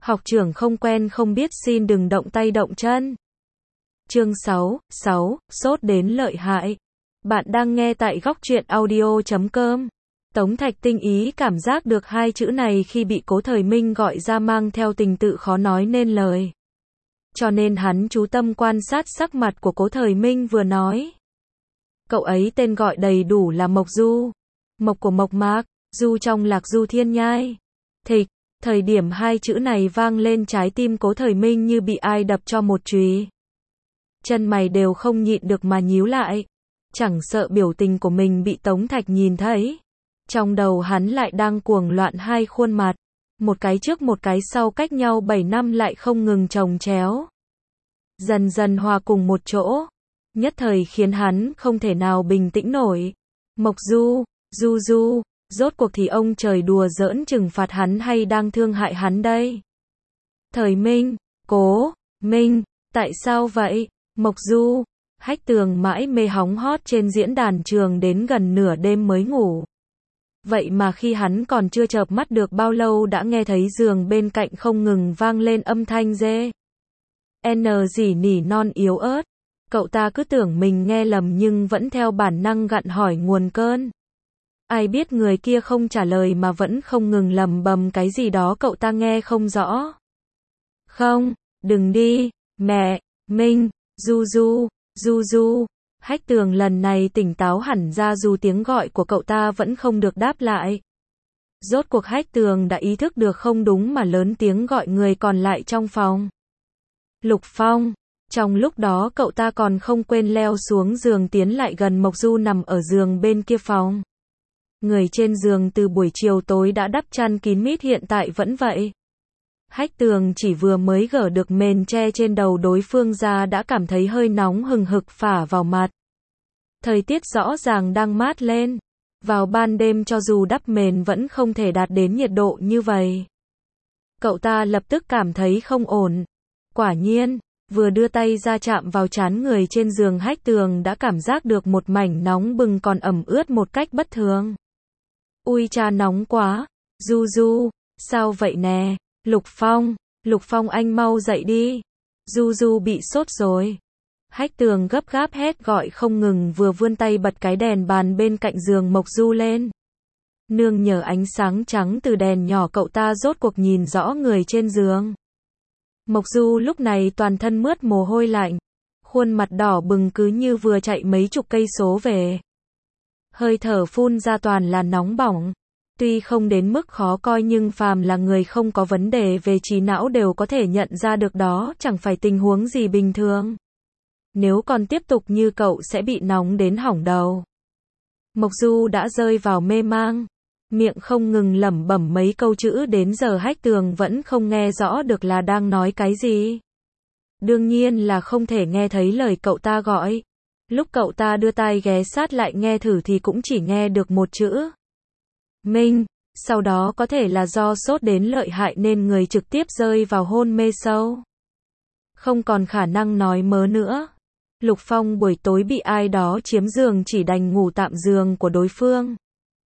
Học trưởng không quen không biết xin đừng động tay động chân. Chương 6, sốt đến lợi hại. Bạn đang nghe tại góc truyện audio.com. Tống Thạch Tinh ý cảm giác được hai chữ này khi bị Cố Thời Minh gọi ra mang theo tình tự khó nói nên lời. Cho nên hắn chú tâm quan sát sắc mặt của Cố Thời Minh vừa nói. Cậu ấy tên gọi đầy đủ là Mộc Du. Mộc của Mộc Mạc, Du trong Lạc Du Thiên Nhai. Thịch, thời điểm hai chữ này vang lên trái tim Cố Thời Minh như bị ai đập cho một chùy. Chân mày đều không nhịn được mà nhíu lại. Chẳng sợ biểu tình của mình bị Tống Thạch nhìn thấy. Trong đầu hắn lại đang cuồng loạn hai khuôn mặt. Một cái trước một cái sau cách nhau 7 năm lại không ngừng chồng chéo. Dần dần hòa cùng một chỗ. Nhất thời khiến hắn không thể nào bình tĩnh nổi. Mộc Du, Du, rốt cuộc thì ông trời đùa giỡn trừng phạt hắn hay đang thương hại hắn đây? Thời Minh, Cố Minh, tại sao vậy? Mộc Du, Hách Tường mãi mê hóng hot trên diễn đàn trường đến gần nửa đêm mới ngủ. Vậy mà khi hắn còn chưa chợp mắt được bao lâu đã nghe thấy giường bên cạnh không ngừng vang lên âm thanh dê. Gì nỉ non yếu ớt. Cậu ta cứ tưởng mình nghe lầm nhưng vẫn theo bản năng gặn hỏi nguồn cơn. Ai biết người kia không trả lời mà vẫn không ngừng lầm bầm cái gì đó cậu ta nghe không rõ. Không, đừng đi, mẹ, Minh, Du. Hách Tường lần này tỉnh táo hẳn ra dù tiếng gọi của cậu ta vẫn không được đáp lại. Rốt cuộc Hách Tường đã ý thức được không đúng mà lớn tiếng gọi người còn lại trong phòng. Lục Phong. Trong lúc đó cậu ta còn không quên leo xuống giường tiến lại gần Mộc Du nằm ở giường bên kia phòng. Người trên giường từ buổi chiều tối đã đắp chăn kín mít hiện tại vẫn vậy. Hách Tường chỉ vừa mới gỡ được mền che trên đầu đối phương ra đã cảm thấy hơi nóng hừng hực phả vào mặt. Thời tiết rõ ràng đang mát lên. Vào ban đêm cho dù đắp mền vẫn không thể đạt đến nhiệt độ như vậy. Cậu ta lập tức cảm thấy không ổn. Quả nhiên, vừa đưa tay ra chạm vào trán người trên giường Hách Tường đã cảm giác được một mảnh nóng bừng còn ẩm ướt một cách bất thường. Ui cha nóng quá. Du, sao vậy nè? Lục Phong anh mau dậy đi. Du bị sốt rồi. Hách Tường gấp gáp hét gọi không ngừng vừa vươn tay bật cái đèn bàn bên cạnh giường Mộc Du lên. Nương nhờ ánh sáng trắng từ đèn nhỏ cậu ta rốt cuộc nhìn rõ người trên giường. Mộc Du lúc này toàn thân mướt mồ hôi lạnh. Khuôn mặt đỏ bừng cứ như vừa chạy mấy chục cây số về. Hơi thở phun ra toàn là nóng bỏng. Tuy không đến mức khó coi nhưng phàm là người không có vấn đề về trí não đều có thể nhận ra được đó chẳng phải tình huống gì bình thường. Nếu còn tiếp tục như cậu sẽ bị nóng đến hỏng đầu. Mộc Du đã rơi vào mê mang. Miệng không ngừng lẩm bẩm mấy câu chữ đến giờ Hách Tường vẫn không nghe rõ được là đang nói cái gì. Đương nhiên là không thể nghe thấy lời cậu ta gọi. Lúc cậu ta đưa tai ghé sát lại nghe thử thì cũng chỉ nghe được một chữ. Minh, sau đó có thể là do sốt đến lợi hại nên người trực tiếp rơi vào hôn mê sâu. Không còn khả năng nói mớ nữa. Lục Phong buổi tối bị ai đó chiếm giường chỉ đành ngủ tạm giường của đối phương.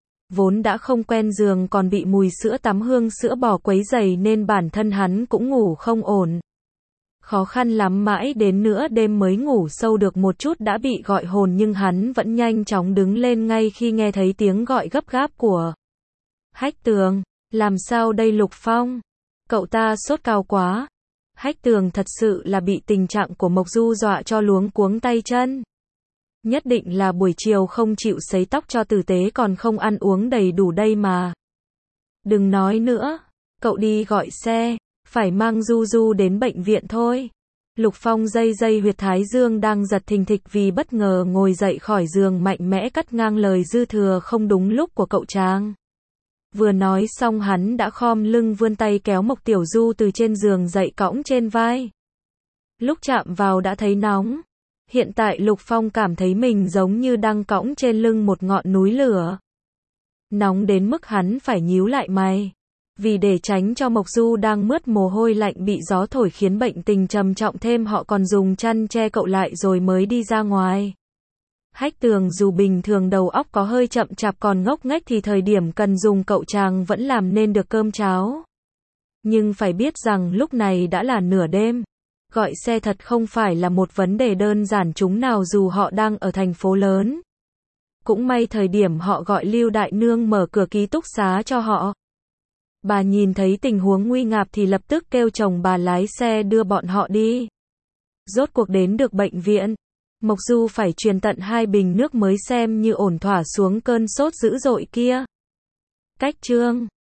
Vốn đã không quen giường còn bị mùi sữa tắm hương sữa bò quấy rầy nên bản thân hắn cũng ngủ không ổn. Khó khăn lắm mãi đến nửa đêm mới ngủ sâu được một chút đã bị gọi hồn nhưng hắn vẫn nhanh chóng đứng lên ngay khi nghe thấy tiếng gọi gấp gáp của Hách Tường. Làm sao đây Lục Phong? Cậu ta sốt cao quá. Hách Tường thật sự là bị tình trạng của Mộc Du dọa cho luống cuống tay chân. Nhất định là buổi chiều không chịu sấy tóc cho tử tế còn không ăn uống đầy đủ đây mà. Đừng nói nữa. Cậu đi gọi xe. Phải mang Du đến bệnh viện thôi. Lục Phong dây huyệt thái dương đang giật thình thịch vì bất ngờ ngồi dậy khỏi giường mạnh mẽ cắt ngang lời dư thừa không đúng lúc của cậu chàng. Vừa nói xong hắn đã khom lưng vươn tay kéo Mộc Tiểu Du từ trên giường dậy cõng trên vai. Lúc chạm vào đã thấy nóng. Hiện tại Lục Phong cảm thấy mình giống như đang cõng trên lưng một ngọn núi lửa. Nóng đến mức hắn phải nhíu lại mày. Vì để tránh cho Mộc Du đang mướt mồ hôi lạnh bị gió thổi khiến bệnh tình trầm trọng thêm họ còn dùng chăn che cậu lại rồi mới đi ra ngoài. Hách Tường dù bình thường đầu óc có hơi chậm chạp còn ngốc nghếch thì thời điểm cần dùng cậu chàng vẫn làm nên được cơm cháo. Nhưng phải biết rằng lúc này đã là nửa đêm. Gọi xe thật không phải là một vấn đề đơn giản chúng nào dù họ đang ở thành phố lớn. Cũng may thời điểm họ gọi Lưu Đại Nương mở cửa ký túc xá cho họ. Bà nhìn thấy tình huống nguy ngập thì lập tức kêu chồng bà lái xe đưa bọn họ đi. Rốt cuộc đến được bệnh viện. Mộc Du phải truyền tận 2 bình nước mới xem như ổn thỏa xuống cơn sốt dữ dội kia. Cách chương